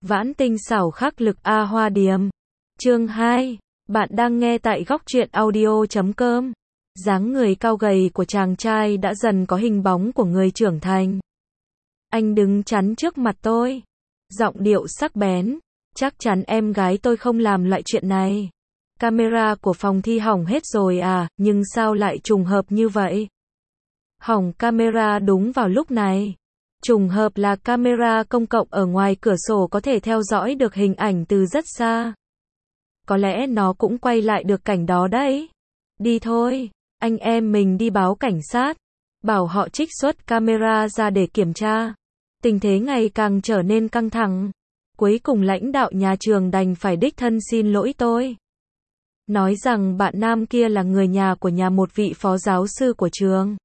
Vãn Tinh xảo khắc lực A Hoa Điềm. Chương 2. Bạn đang nghe tại góc truyện audio.com. Dáng người cao gầy của chàng trai đã dần có hình bóng của người trưởng thành. Anh đứng chắn trước mặt tôi. Giọng điệu sắc bén. Chắc chắn em gái tôi không làm loại chuyện này. Camera của phòng thi hỏng hết rồi à, nhưng sao lại trùng hợp như vậy? Hỏng camera đúng vào lúc này. Trùng hợp là camera công cộng ở ngoài cửa sổ có thể theo dõi được hình ảnh từ rất xa. Có lẽ nó cũng quay lại được cảnh đó đấy. Đi thôi, anh em mình đi báo cảnh sát. Bảo họ trích xuất camera ra để kiểm tra. Tình thế ngày càng trở nên căng thẳng. Cuối cùng lãnh đạo nhà trường đành phải đích thân xin lỗi tôi. Nói rằng bạn nam kia là người nhà của một vị phó giáo sư của trường.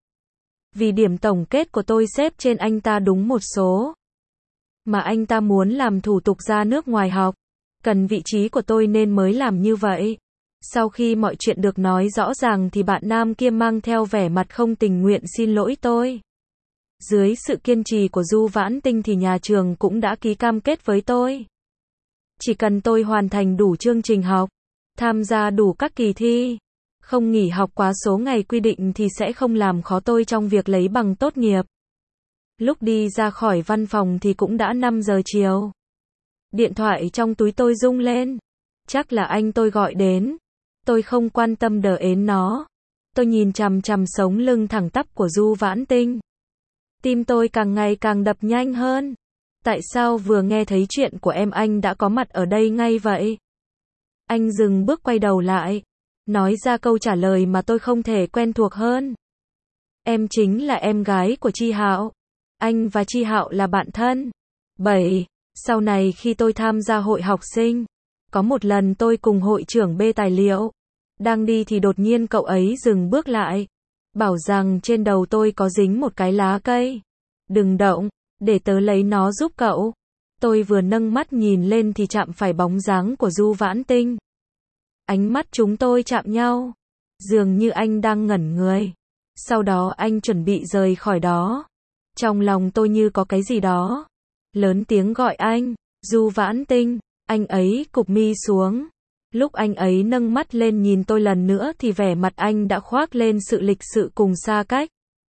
Vì điểm tổng kết của tôi xếp trên anh ta đúng một số. Mà anh ta muốn làm thủ tục ra nước ngoài học. Cần vị trí của tôi nên mới làm như vậy. Sau khi mọi chuyện được nói rõ ràng thì bạn nam kia mang theo vẻ mặt không tình nguyện xin lỗi tôi. Dưới sự kiên trì của Du Vãn Tinh thì nhà trường cũng đã ký cam kết với tôi. Chỉ cần tôi hoàn thành đủ chương trình học, tham gia đủ các kỳ thi, không nghỉ học quá số ngày quy định thì sẽ không làm khó tôi trong việc lấy bằng tốt nghiệp. Lúc đi ra khỏi văn phòng thì cũng đã 5 giờ chiều. Điện thoại trong túi tôi rung lên. Chắc là anh tôi gọi đến. Tôi không quan tâm đờ ến nó. Tôi nhìn chằm chằm sống lưng thẳng tắp của Du Vãn Tinh. Tim tôi càng ngày càng đập nhanh hơn. Tại sao vừa nghe thấy chuyện của em anh đã có mặt ở đây ngay vậy? Anh dừng bước quay đầu lại. Nói ra câu trả lời mà tôi không thể quen thuộc hơn. Em chính là em gái của Chi Hạo. Anh và Chi Hạo là bạn thân. 7. Sau này khi tôi tham gia hội học sinh, có một lần tôi cùng hội trưởng bê tài liệu. Đang đi thì đột nhiên cậu ấy dừng bước lại. Bảo rằng trên đầu tôi có dính một cái lá cây. Đừng động, để tớ lấy nó giúp cậu. Tôi vừa nâng mắt nhìn lên thì chạm phải bóng dáng của Du Vãn Tinh. Ánh mắt chúng tôi chạm nhau. Dường như anh đang ngẩn người. Sau đó anh chuẩn bị rời khỏi đó. Trong lòng tôi như có cái gì đó. Lớn tiếng gọi anh. Du Vãn Tinh. Anh ấy cụp mi xuống. Lúc anh ấy nâng mắt lên nhìn tôi lần nữa thì vẻ mặt anh đã khoác lên sự lịch sự cùng xa cách.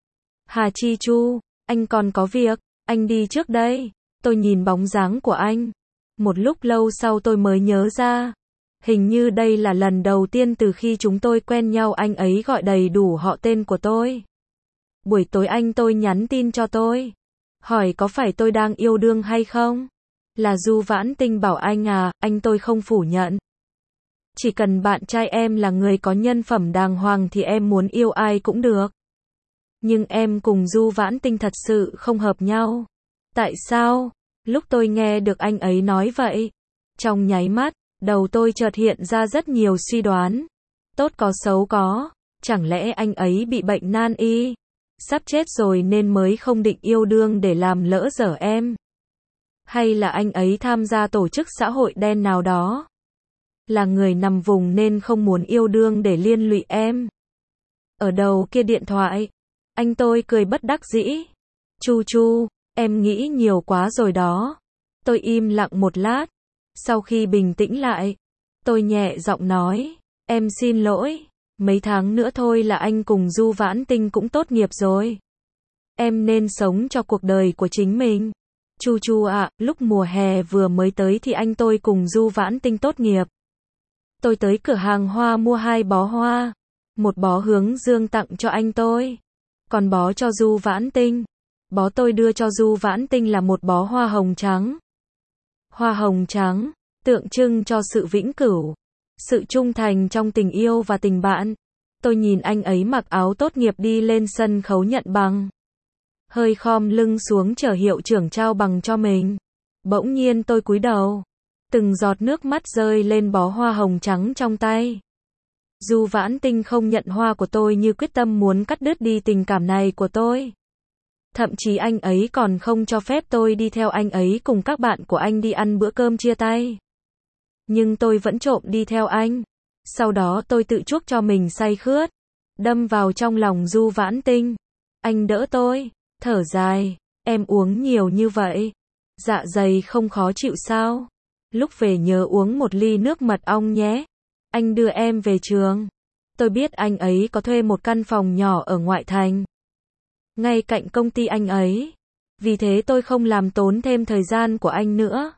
Hà Chi Chu, anh còn có việc, anh đi trước đây. Tôi nhìn bóng dáng của anh. Một lúc lâu sau tôi mới nhớ ra. Hình như đây là lần đầu tiên từ khi chúng tôi quen nhau anh ấy gọi đầy đủ họ tên của tôi. Buổi tối anh tôi nhắn tin cho tôi. Hỏi có phải tôi đang yêu đương hay không? Là Du Vãn Tinh bảo anh à, anh tôi không phủ nhận. Chỉ cần bạn trai em là người có nhân phẩm đàng hoàng thì em muốn yêu ai cũng được. Nhưng em cùng Du Vãn Tinh thật sự không hợp nhau. Tại sao? Lúc tôi nghe được anh ấy nói vậy, trong nháy mắt, đầu tôi chợt hiện ra rất nhiều suy đoán. Tốt có xấu có, chẳng lẽ anh ấy bị bệnh nan y? Sắp chết rồi nên mới không định yêu đương để làm lỡ dở em? Hay là anh ấy tham gia tổ chức xã hội đen nào đó? Là người nằm vùng nên không muốn yêu đương để liên lụy em? Ở đầu kia điện thoại, anh tôi cười bất đắc dĩ. Chu Chu, em nghĩ nhiều quá rồi đó. Tôi im lặng một lát. Sau khi bình tĩnh lại, tôi nhẹ giọng nói, em xin lỗi, mấy tháng nữa thôi là anh cùng Du Vãn Tinh cũng tốt nghiệp rồi. Em nên sống cho cuộc đời của chính mình. Chu Chu ạ, lúc mùa hè vừa mới tới thì anh tôi cùng Du Vãn Tinh tốt nghiệp. Tôi tới cửa hàng hoa mua 2 bó hoa. Một bó hướng dương tặng cho anh tôi. Còn bó cho Du Vãn Tinh. Bó tôi đưa cho Du Vãn Tinh là một bó hoa hồng trắng. Hoa hồng trắng, tượng trưng cho sự vĩnh cửu, sự trung thành trong tình yêu và tình bạn. Tôi nhìn anh ấy mặc áo tốt nghiệp đi lên sân khấu nhận bằng. Hơi khom lưng xuống chờ hiệu trưởng trao bằng cho mình. Bỗng nhiên tôi cúi đầu. Từng giọt nước mắt rơi lên bó hoa hồng trắng trong tay. Du Vãn Tinh không nhận hoa của tôi như quyết tâm muốn cắt đứt đi tình cảm này của tôi. Thậm chí anh ấy còn không cho phép tôi đi theo anh ấy cùng các bạn của anh đi ăn bữa cơm chia tay. Nhưng tôi vẫn trộm đi theo anh. Sau đó tôi tự chuốc cho mình say khướt. Đâm vào trong lòng Du Vãn Tinh. Anh đỡ tôi. Thở dài. Em uống nhiều như vậy. Dạ dày không khó chịu sao? Lúc về nhớ uống một ly nước mật ong nhé. Anh đưa em về trường. Tôi biết anh ấy có thuê một căn phòng nhỏ ở ngoại thành, ngay cạnh công ty anh ấy. Vì thế tôi không làm tốn thêm thời gian của anh nữa.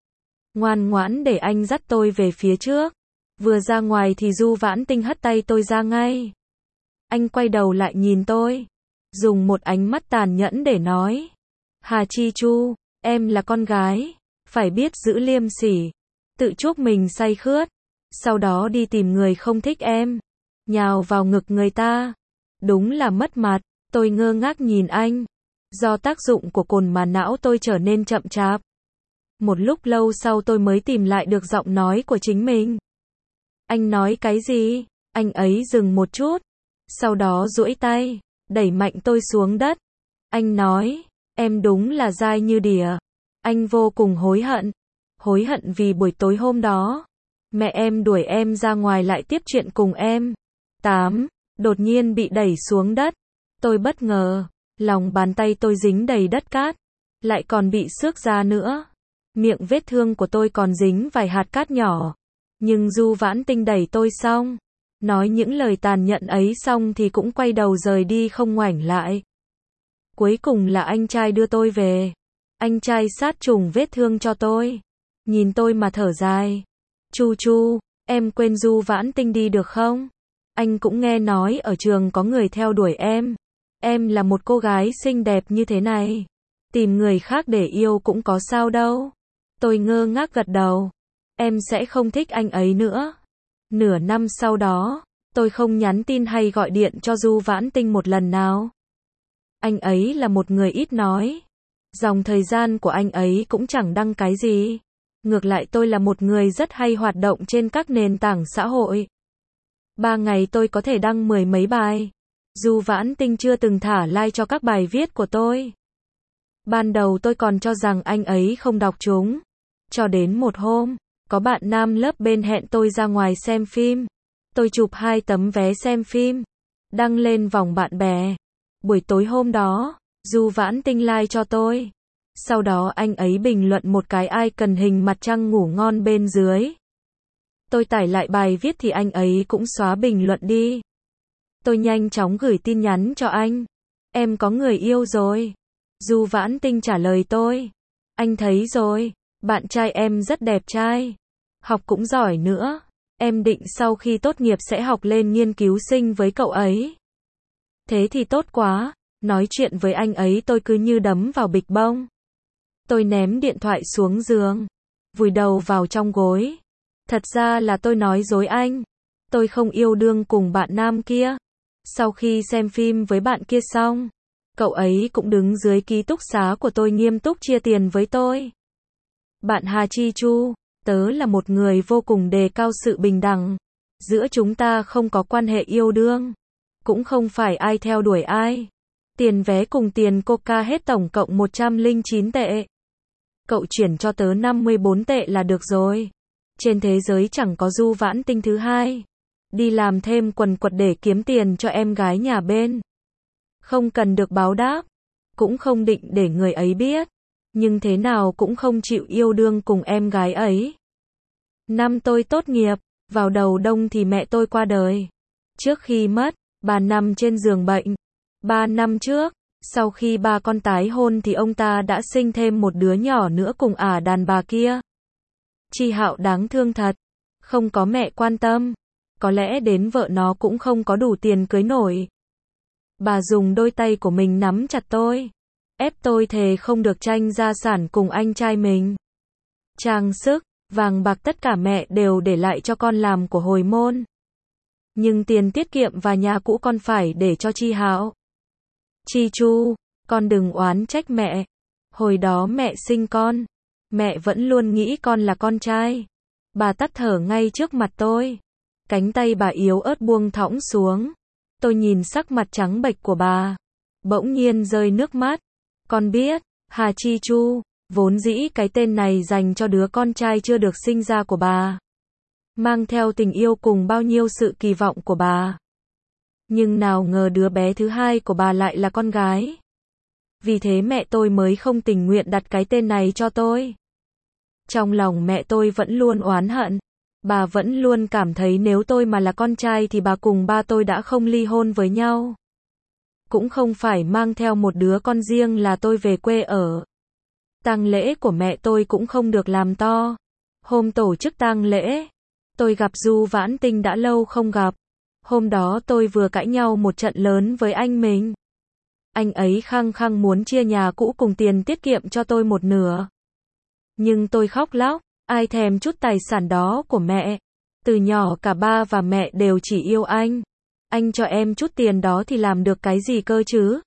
Ngoan ngoãn để anh dắt tôi về phía trước. Vừa ra ngoài thì Du Vãn Tinh hất tay tôi ra ngay. Anh quay đầu lại nhìn tôi, dùng một ánh mắt tàn nhẫn để nói: Hà Chi Chu, em là con gái, phải biết giữ liêm sỉ. Tự chuốc mình say khướt, sau đó đi tìm người không thích em, nhào vào ngực người ta. Đúng là mất mặt. Tôi ngơ ngác nhìn anh. Do tác dụng của cồn mà não tôi trở nên chậm chạp. Một lúc lâu sau tôi mới tìm lại được giọng nói của chính mình. Anh nói cái gì? Anh ấy dừng một chút, sau đó duỗi tay, đẩy mạnh tôi xuống đất. Anh nói, em đúng là dai như đỉa. Anh vô cùng hối hận vì buổi tối hôm đó, mẹ em đuổi em ra ngoài lại tiếp chuyện cùng em. 8. Đột nhiên bị đẩy xuống đất. Tôi bất ngờ, lòng bàn tay tôi dính đầy đất cát, lại còn bị xước ra nữa. Miệng vết thương của tôi còn dính vài hạt cát nhỏ. Nhưng Du Vãn Tinh đẩy tôi xong, nói những lời tàn nhẫn ấy xong thì cũng quay đầu rời đi không ngoảnh lại. Cuối cùng là anh trai đưa tôi về. Anh trai sát trùng vết thương cho tôi. Nhìn tôi mà thở dài. Chu Chu, em quên Du Vãn Tinh đi được không? Anh cũng nghe nói ở trường có người theo đuổi em. Em là một cô gái xinh đẹp như thế này, tìm người khác để yêu cũng có sao đâu. Tôi ngơ ngác gật đầu. Em sẽ không thích anh ấy nữa. Nửa năm sau đó, tôi không nhắn tin hay gọi điện cho Du Vãn Tinh một lần nào. Anh ấy là một người ít nói. Dòng thời gian của anh ấy cũng chẳng đăng cái gì. Ngược lại tôi là một người rất hay hoạt động trên các nền tảng xã hội. 3 ngày tôi có thể đăng 10 mấy bài. Du Vãn Tinh chưa từng thả like cho các bài viết của tôi. Ban đầu tôi còn cho rằng anh ấy không đọc chúng. Cho đến một hôm, có bạn nam lớp bên hẹn tôi ra ngoài xem phim. Tôi chụp 2 tấm vé xem phim, đăng lên vòng bạn bè. Buổi tối hôm đó, Du Vãn Tinh like cho tôi. Sau đó anh ấy bình luận một cái icon hình mặt trăng ngủ ngon bên dưới. Tôi tải lại bài viết thì anh ấy cũng xóa bình luận đi. Tôi nhanh chóng gửi tin nhắn cho anh. Em có người yêu rồi. Du Vãn Tinh trả lời tôi. Anh thấy rồi, bạn trai em rất đẹp trai. Học cũng giỏi nữa. Em định sau khi tốt nghiệp sẽ học lên nghiên cứu sinh với cậu ấy. Thế thì tốt quá. Nói chuyện với anh ấy tôi cứ như đấm vào bịch bông. Tôi ném điện thoại xuống giường, vùi đầu vào trong gối. Thật ra là tôi nói dối anh. Tôi không yêu đương cùng bạn nam kia. Sau khi xem phim với bạn kia xong, cậu ấy cũng đứng dưới ký túc xá của tôi nghiêm túc chia tiền với tôi. Bạn Hà Chi Chu, tớ là một người vô cùng đề cao sự bình đẳng. Giữa chúng ta không có quan hệ yêu đương, cũng không phải ai theo đuổi ai. Tiền vé cùng tiền coca hết tổng cộng 109 tệ. Cậu chuyển cho tớ 54 tệ là được rồi. Trên thế giới chẳng có Du Vãn Tinh thứ hai. Đi làm thêm quần quật để kiếm tiền cho em gái nhà bên. Không cần được báo đáp, cũng không định để người ấy biết, nhưng thế nào cũng không chịu yêu đương cùng em gái ấy. Năm tôi tốt nghiệp, vào đầu đông thì mẹ tôi qua đời. Trước khi mất, bà nằm trên giường bệnh. 3 năm trước, sau khi ba con tái hôn thì ông ta đã sinh thêm một đứa nhỏ nữa cùng ả đàn bà kia. Chi Hạo đáng thương thật, không có mẹ quan tâm, có lẽ đến vợ nó cũng không có đủ tiền cưới nổi. Bà dùng đôi tay của mình nắm chặt tôi, ép tôi thề không được tranh gia sản cùng anh trai mình. Trang sức, vàng bạc tất cả mẹ đều để lại cho con làm của hồi môn. Nhưng tiền tiết kiệm và nhà cũ con phải để cho Chi Hạo. Chi Chu, con đừng oán trách mẹ. Hồi đó mẹ sinh con, mẹ vẫn luôn nghĩ con là con trai. Bà tắt thở ngay trước mặt tôi. Cánh tay bà yếu ớt buông thõng xuống. Tôi nhìn sắc mặt trắng bệch của bà, bỗng nhiên rơi nước mắt. Con biết, Hà Chi Chu, vốn dĩ cái tên này dành cho đứa con trai chưa được sinh ra của bà, mang theo tình yêu cùng bao nhiêu sự kỳ vọng của bà. Nhưng nào ngờ đứa bé thứ hai của bà lại là con gái. Vì thế mẹ tôi mới không tình nguyện đặt cái tên này cho tôi. Trong lòng mẹ tôi vẫn luôn oán hận. Bà vẫn luôn cảm thấy nếu tôi mà là con trai thì bà cùng ba tôi đã không ly hôn với nhau. Cũng không phải mang theo một đứa con riêng là tôi về quê ở. Tang lễ của mẹ tôi cũng không được làm to. Hôm tổ chức tang lễ, tôi gặp Du Vãn Tinh đã lâu không gặp. Hôm đó tôi vừa cãi nhau một trận lớn với anh mình. Anh ấy khăng khăng muốn chia nhà cũ cùng tiền tiết kiệm cho tôi một nửa. Nhưng tôi khóc lóc, ai thèm chút tài sản đó của mẹ. Từ nhỏ cả ba và mẹ đều chỉ yêu anh. Anh cho em chút tiền đó thì làm được cái gì cơ chứ?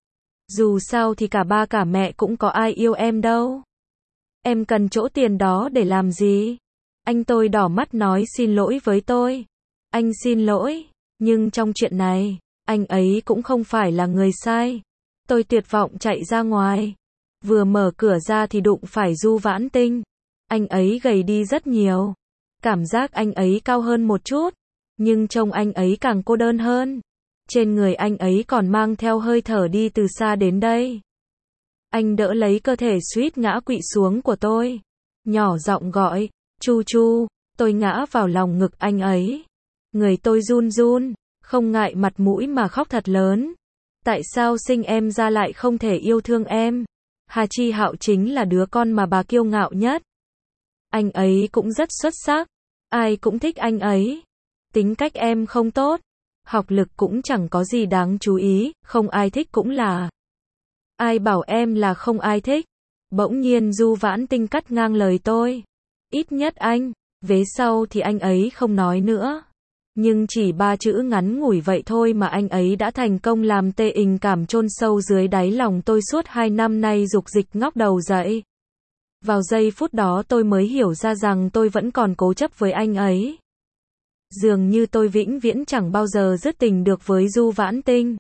Dù sao thì cả ba cả mẹ cũng có ai yêu em đâu. Em cần chỗ tiền đó để làm gì? Anh tôi đỏ mắt nói xin lỗi với tôi. Anh xin lỗi, nhưng trong chuyện này, anh ấy cũng không phải là người sai. Tôi tuyệt vọng chạy ra ngoài. Vừa mở cửa ra thì đụng phải Du Vãn Tinh. Anh ấy gầy đi rất nhiều. Cảm giác anh ấy cao hơn một chút. Nhưng trông anh ấy càng cô đơn hơn. Trên người anh ấy còn mang theo hơi thở đi từ xa đến đây. Anh đỡ lấy cơ thể suýt ngã quỵ xuống của tôi. Nhỏ giọng gọi, Chu Chu, tôi ngã vào lòng ngực anh ấy. Người tôi run run, không ngại mặt mũi mà khóc thật lớn. Tại sao sinh em ra lại không thể yêu thương em? Hà Chi Hạo chính là đứa con mà bà kiêu ngạo nhất. Anh ấy cũng rất xuất sắc. Ai cũng thích anh ấy. Tính cách em không tốt. Học lực cũng chẳng có gì đáng chú ý, không ai thích cũng là. Ai bảo em là không ai thích? Bỗng nhiên Du Vãn Tinh cắt ngang lời tôi. Ít nhất anh, vế sau thì anh ấy không nói nữa. Nhưng chỉ 3 chữ ngắn ngủi vậy thôi mà anh ấy đã thành công làm tê tình cảm chôn sâu dưới đáy lòng tôi suốt 2 năm nay dục dịch ngóc đầu dậy. Vào giây phút đó tôi mới hiểu ra rằng tôi vẫn còn cố chấp với anh ấy. Dường như tôi vĩnh viễn chẳng bao giờ dứt tình được với Du Vãn Tinh.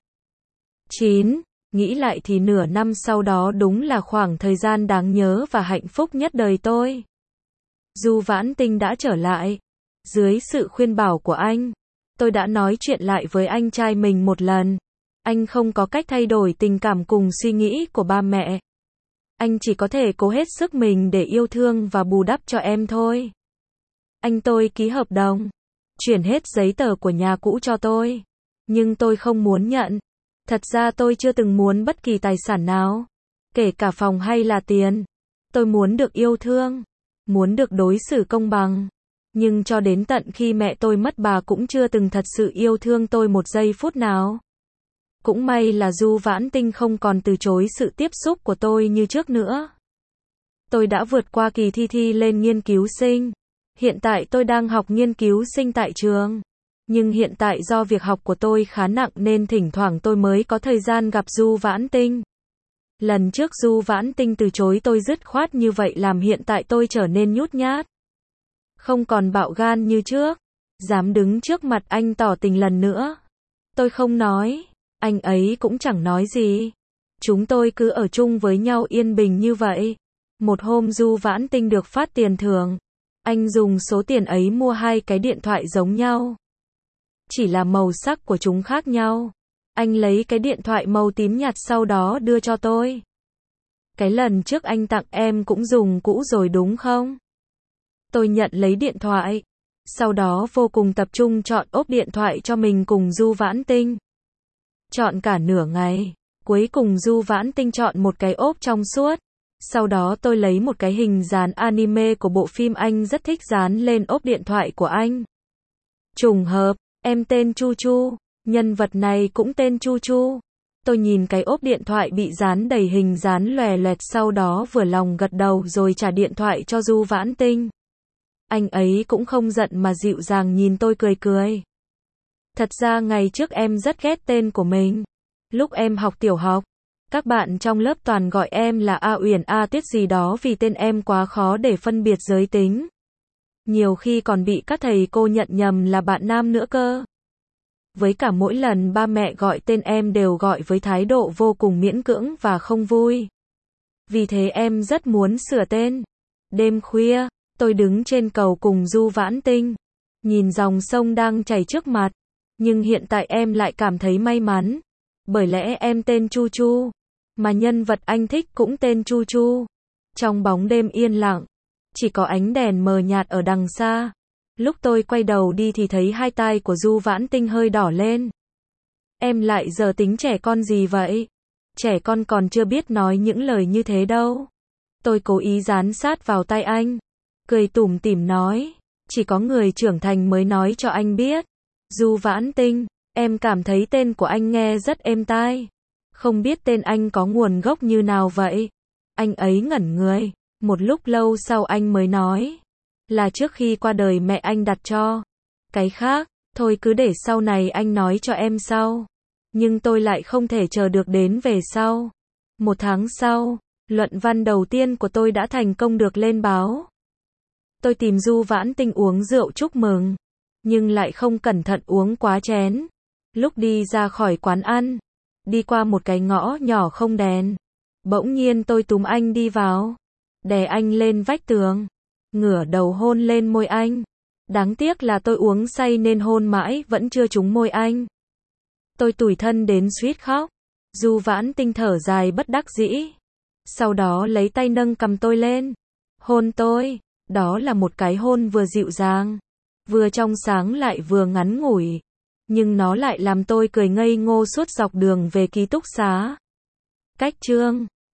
9. Nghĩ lại thì nửa năm sau đó đúng là khoảng thời gian đáng nhớ và hạnh phúc nhất đời tôi. Du Vãn Tinh đã trở lại. Dưới sự khuyên bảo của anh, tôi đã nói chuyện lại với anh trai mình một lần. Anh không có cách thay đổi tình cảm cùng suy nghĩ của ba mẹ. Anh chỉ có thể cố hết sức mình để yêu thương và bù đắp cho em thôi. Anh tôi ký hợp đồng, chuyển hết giấy tờ của nhà cũ cho tôi. Nhưng tôi không muốn nhận. Thật ra tôi chưa từng muốn bất kỳ tài sản nào, kể cả phòng hay là tiền. Tôi muốn được yêu thương, muốn được đối xử công bằng. Nhưng cho đến tận khi mẹ tôi mất bà cũng chưa từng thật sự yêu thương tôi một giây phút nào. Cũng may là Du Vãn Tinh không còn từ chối sự tiếp xúc của tôi như trước nữa. Tôi đã vượt qua kỳ thi lên nghiên cứu sinh. Hiện tại tôi đang học nghiên cứu sinh tại trường. Nhưng hiện tại do việc học của tôi khá nặng nên thỉnh thoảng tôi mới có thời gian gặp Du Vãn Tinh. Lần trước Du Vãn Tinh từ chối tôi dứt khoát như vậy làm hiện tại tôi trở nên nhút nhát. Không còn bạo gan như trước. Dám đứng trước mặt anh tỏ tình lần nữa. Tôi không nói. Anh ấy cũng chẳng nói gì. Chúng tôi cứ ở chung với nhau yên bình như vậy. Một hôm Du Vãn Tinh được phát tiền thưởng. Anh dùng số tiền ấy mua 2 cái điện thoại giống nhau. Chỉ là màu sắc của chúng khác nhau. Anh lấy cái điện thoại màu tím nhạt sau đó đưa cho tôi. Cái lần trước anh tặng em cũng dùng cũ rồi đúng không? Tôi nhận lấy điện thoại. Sau đó vô cùng tập trung chọn ốp điện thoại cho mình cùng Du Vãn Tinh. Chọn cả nửa ngày. Cuối cùng Du Vãn Tinh chọn một cái ốp trong suốt. Sau đó tôi lấy một cái hình dán anime của bộ phim anh rất thích dán lên ốp điện thoại của anh. Trùng hợp, em tên Chu Chu, nhân vật này cũng tên Chu Chu. Tôi nhìn cái ốp điện thoại bị dán đầy hình dán lòe loẹt sau đó vừa lòng gật đầu rồi trả điện thoại cho Du Vãn Tinh. Anh ấy cũng không giận mà dịu dàng nhìn tôi cười cười. Thật ra ngày trước em rất ghét tên của mình. Lúc em học tiểu học, các bạn trong lớp toàn gọi em là A Uyển A Tuyết gì đó vì tên em quá khó để phân biệt giới tính. Nhiều khi còn bị các thầy cô nhận nhầm là bạn nam nữa cơ. Với cả mỗi lần ba mẹ gọi tên em đều gọi với thái độ vô cùng miễn cưỡng và không vui. Vì thế em rất muốn sửa tên. Đêm khuya, tôi đứng trên cầu cùng Du Vãn Tinh, nhìn dòng sông đang chảy trước mặt. Nhưng hiện tại em lại cảm thấy may mắn. Bởi lẽ em tên Chu Chu. mà nhân vật anh thích cũng tên Chu Chu. Trong bóng đêm yên lặng, chỉ có ánh đèn mờ nhạt ở đằng xa. Lúc tôi quay đầu đi thì thấy hai tai của Du Vãn Tinh hơi đỏ lên. Em lại giờ tính trẻ con gì vậy? Trẻ con còn chưa biết nói những lời như thế đâu. Tôi cố ý dán sát vào tai anh, cười tủm tỉm nói, chỉ có người trưởng thành mới nói cho anh biết. Du Vãn Tinh, em cảm thấy tên của anh nghe rất êm tai. Không biết tên anh có nguồn gốc như nào vậy? Anh ấy ngẩn người, một lúc lâu sau anh mới nói, là trước khi qua đời mẹ anh đặt cho. Cái khác, thôi cứ để sau này anh nói cho em sau. Nhưng tôi lại không thể chờ được đến về sau. 1 tháng sau, luận văn đầu tiên của tôi đã thành công được lên báo. Tôi tìm Du Vãn Tinh uống rượu chúc mừng, nhưng lại không cẩn thận uống quá chén. Lúc đi ra khỏi quán ăn, đi qua một cái ngõ nhỏ không đèn, bỗng nhiên tôi túm anh đi vào, đè anh lên vách tường, ngửa đầu hôn lên môi anh. Đáng tiếc là tôi uống say nên hôn mãi vẫn chưa trúng môi anh. Tôi tủi thân đến suýt khóc. Du Vãn Tinh thở dài bất đắc dĩ. Sau đó lấy tay nâng cằm tôi lên, hôn tôi. Đó là một cái hôn vừa dịu dàng, vừa trong sáng lại vừa ngắn ngủi. Nhưng nó lại làm tôi cười ngây ngô suốt dọc đường về ký túc xá. Cách chương